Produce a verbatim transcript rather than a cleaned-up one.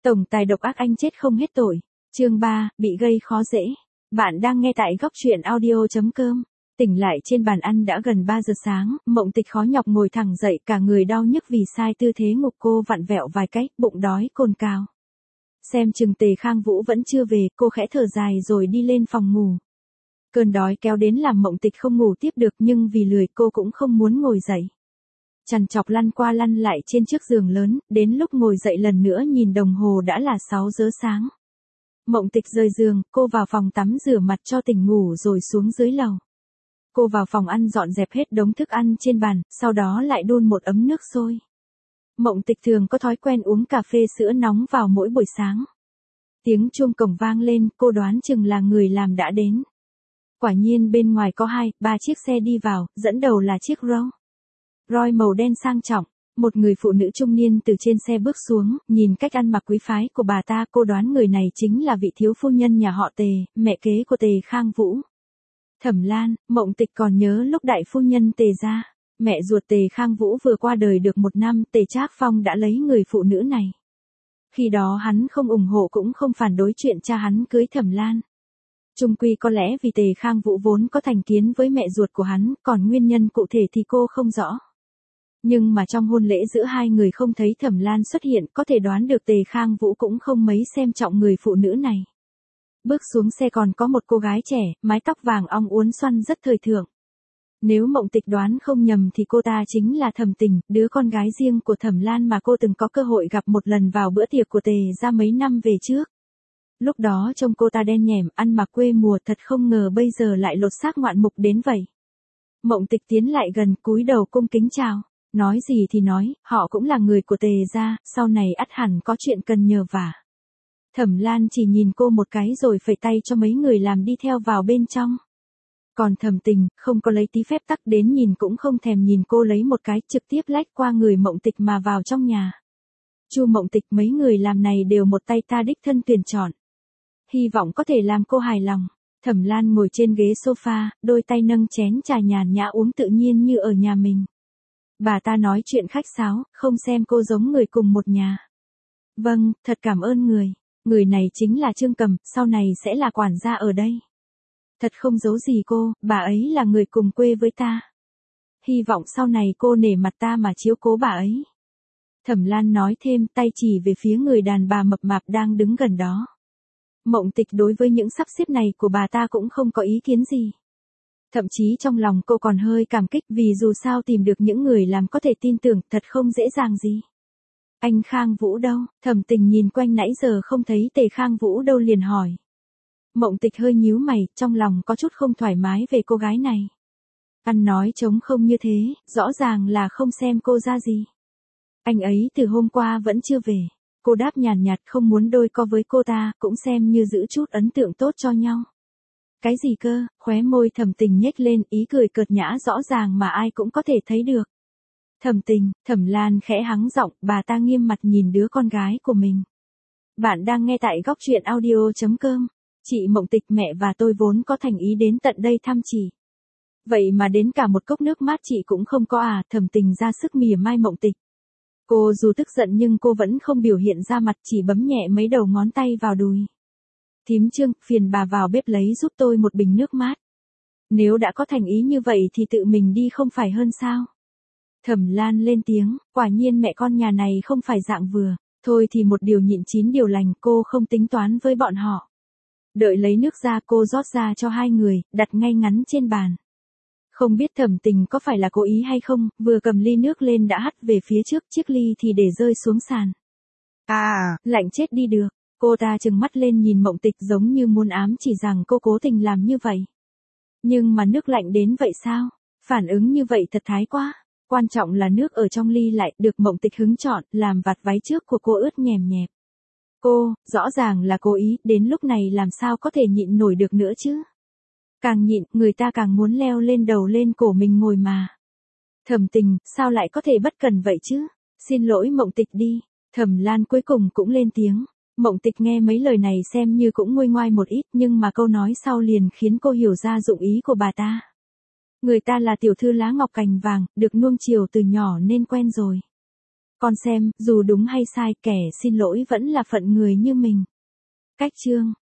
Tổng tài độc ác anh chết không hết tội. Chương ba, bị gây khó dễ. Bạn đang nghe tại góc truyện audio chấm com. Tỉnh lại trên bàn ăn đã gần ba giờ sáng, Mộng Tịch khó nhọc ngồi thẳng dậy, cả người đau nhức vì sai tư thế ngục, cô vặn vẹo vài cách, bụng đói cồn cào. Xem chừng Tề Khang Vũ vẫn chưa về, cô khẽ thở dài rồi đi lên phòng ngủ. Cơn đói kéo đến làm Mộng Tịch không ngủ tiếp được, nhưng vì lười cô cũng không muốn ngồi dậy. Chằn chọc lăn qua lăn lại trên chiếc giường lớn, đến lúc ngồi dậy lần nữa nhìn đồng hồ đã là sáu giờ sáng. Mộng Tịch rời giường, cô vào phòng tắm rửa mặt cho tỉnh ngủ rồi xuống dưới lầu. Cô vào phòng ăn dọn dẹp hết đống thức ăn trên bàn, sau đó lại đun một ấm nước sôi. Mộng Tịch thường có thói quen uống cà phê sữa nóng vào mỗi buổi sáng. Tiếng chuông cổng vang lên, cô đoán chừng là người làm đã đến. Quả nhiên bên ngoài có hai, ba chiếc xe đi vào, dẫn đầu là chiếc Rolls Royce màu đen sang trọng. Một người phụ nữ trung niên từ trên xe bước xuống, nhìn cách ăn mặc quý phái của bà ta, cô đoán người này chính là vị thiếu phu nhân nhà họ Tề, mẹ kế của Tề Khang Vũ. Thẩm Lan. Mộng Tịch còn nhớ lúc đại phu nhân Tề gia, mẹ ruột Tề Khang Vũ vừa qua đời được một năm, Tề Trác Phong đã lấy người phụ nữ này. Khi đó hắn không ủng hộ cũng không phản đối chuyện cha hắn cưới Thẩm Lan. Chung quy có lẽ vì Tề Khang Vũ vốn có thành kiến với mẹ ruột của hắn, còn nguyên nhân cụ thể thì cô không rõ. Nhưng mà trong hôn lễ giữa hai người không thấy Thẩm Lan xuất hiện, có thể đoán được Tề Khang Vũ cũng không mấy xem trọng người phụ nữ này. Bước xuống xe còn có một cô gái trẻ, mái tóc vàng ong uốn xoăn rất thời thượng. Nếu Mộng Tịch đoán không nhầm thì cô ta chính là Thẩm Tình, đứa con gái riêng của Thẩm Lan mà cô từng có cơ hội gặp một lần vào bữa tiệc của Tề gia mấy năm về trước. Lúc đó trông cô ta đen nhẻm, ăn mặc quê mùa, thật không ngờ bây giờ lại lột xác ngoạn mục đến vậy. Mộng Tịch tiến lại gần, cúi đầu cung kính chào. Nói gì thì nói, họ cũng là người của Tề gia, sau này ắt hẳn có chuyện cần nhờ vả. Thẩm Lan chỉ nhìn cô một cái rồi phẩy tay cho mấy người làm đi theo vào bên trong. Còn Thẩm Tình, không có lấy tí phép tắc, đến nhìn cũng không thèm nhìn cô lấy một cái, trực tiếp lách qua người Mộng Tịch mà vào trong nhà. Chu Mộng Tịch, mấy người làm này đều một tay ta đích thân tuyển chọn. Hy vọng có thể làm cô hài lòng. Thẩm Lan ngồi trên ghế sofa, đôi tay nâng chén trà nhàn nhã uống tự nhiên như ở nhà mình. Bà ta nói chuyện khách sáo, không xem cô giống người cùng một nhà. Vâng, thật cảm ơn người. Người này chính là Trương Cầm, sau này sẽ là quản gia ở đây. Thật không giấu gì cô, bà ấy là người cùng quê với ta. Hy vọng sau này cô nể mặt ta mà chiếu cố bà ấy. Thẩm Lan nói thêm, tay chỉ về phía người đàn bà mập mạp đang đứng gần đó. Mộng Tịch đối với những sắp xếp này của bà ta cũng không có ý kiến gì. Thậm chí trong lòng cô còn hơi cảm kích vì dù sao tìm được những người làm có thể tin tưởng, thật không dễ dàng gì. Anh Khang Vũ đâu? Thẩm Tình nhìn quanh nãy giờ không thấy Tề Khang Vũ đâu liền hỏi. Mộng Tịch hơi nhíu mày, trong lòng có chút không thoải mái về cô gái này. Ăn nói trống không như thế, rõ ràng là không xem cô ra gì. Anh ấy từ hôm qua vẫn chưa về. Cô đáp nhàn nhạt, không muốn đôi co với cô ta, cũng xem như giữ chút ấn tượng tốt cho nhau. Cái gì cơ? Khóe môi Thẩm Tình nhếch lên, ý cười cợt nhã rõ ràng mà ai cũng có thể thấy được. Thẩm Tình. Thẩm Lan khẽ hắng giọng, bà ta nghiêm mặt nhìn đứa con gái của mình. Bạn đang nghe tại góc truyện audio chấm com. Chị Mộng Tịch, mẹ và tôi vốn có thành ý đến tận đây thăm chị. Vậy mà đến cả một cốc nước mát chị cũng không có à? Thẩm Tình ra sức mỉa mai Mộng Tịch. Cô dù tức giận nhưng cô vẫn không biểu hiện ra mặt, chỉ bấm nhẹ mấy đầu ngón tay vào đùi. Thím Trương, phiền bà vào bếp lấy giúp tôi một bình nước mát. Nếu đã có thành ý như vậy thì tự mình đi không phải hơn sao? Thẩm Lan lên tiếng, quả nhiên mẹ con nhà này không phải dạng vừa. Thôi thì một điều nhịn chín điều lành, cô không tính toán với bọn họ. Đợi lấy nước ra, cô rót ra cho hai người, đặt ngay ngắn trên bàn. Không biết Thẩm Tình có phải là cố ý hay không, vừa cầm ly nước lên đã hắt về phía trước, chiếc ly thì để rơi xuống sàn. À, lạnh chết đi được. Cô ta trừng mắt lên nhìn Mộng Tịch giống như muốn ám chỉ rằng cô cố tình làm như vậy. Nhưng mà nước lạnh đến vậy sao? Phản ứng như vậy thật thái quá. Quan trọng là nước ở trong ly lại được Mộng Tịch hứng chọn, làm vạt váy trước của cô ướt nhèm nhẹp. Cô, rõ ràng là cố ý, đến lúc này làm sao có thể nhịn nổi được nữa chứ? Càng nhịn, người ta càng muốn leo lên đầu lên cổ mình ngồi mà. Thẩm Tình, sao lại có thể bất cần vậy chứ? Xin lỗi Mộng Tịch đi. Thẩm Lan cuối cùng cũng lên tiếng. Mộng Tịch nghe mấy lời này xem như cũng nguôi ngoai một ít, nhưng mà câu nói sau liền khiến cô hiểu ra dụng ý của bà ta. Người ta là tiểu thư lá ngọc cành vàng, được nuông chiều từ nhỏ nên quen rồi. Con xem, dù đúng hay sai, kẻ xin lỗi vẫn là phận người như mình. Cách chương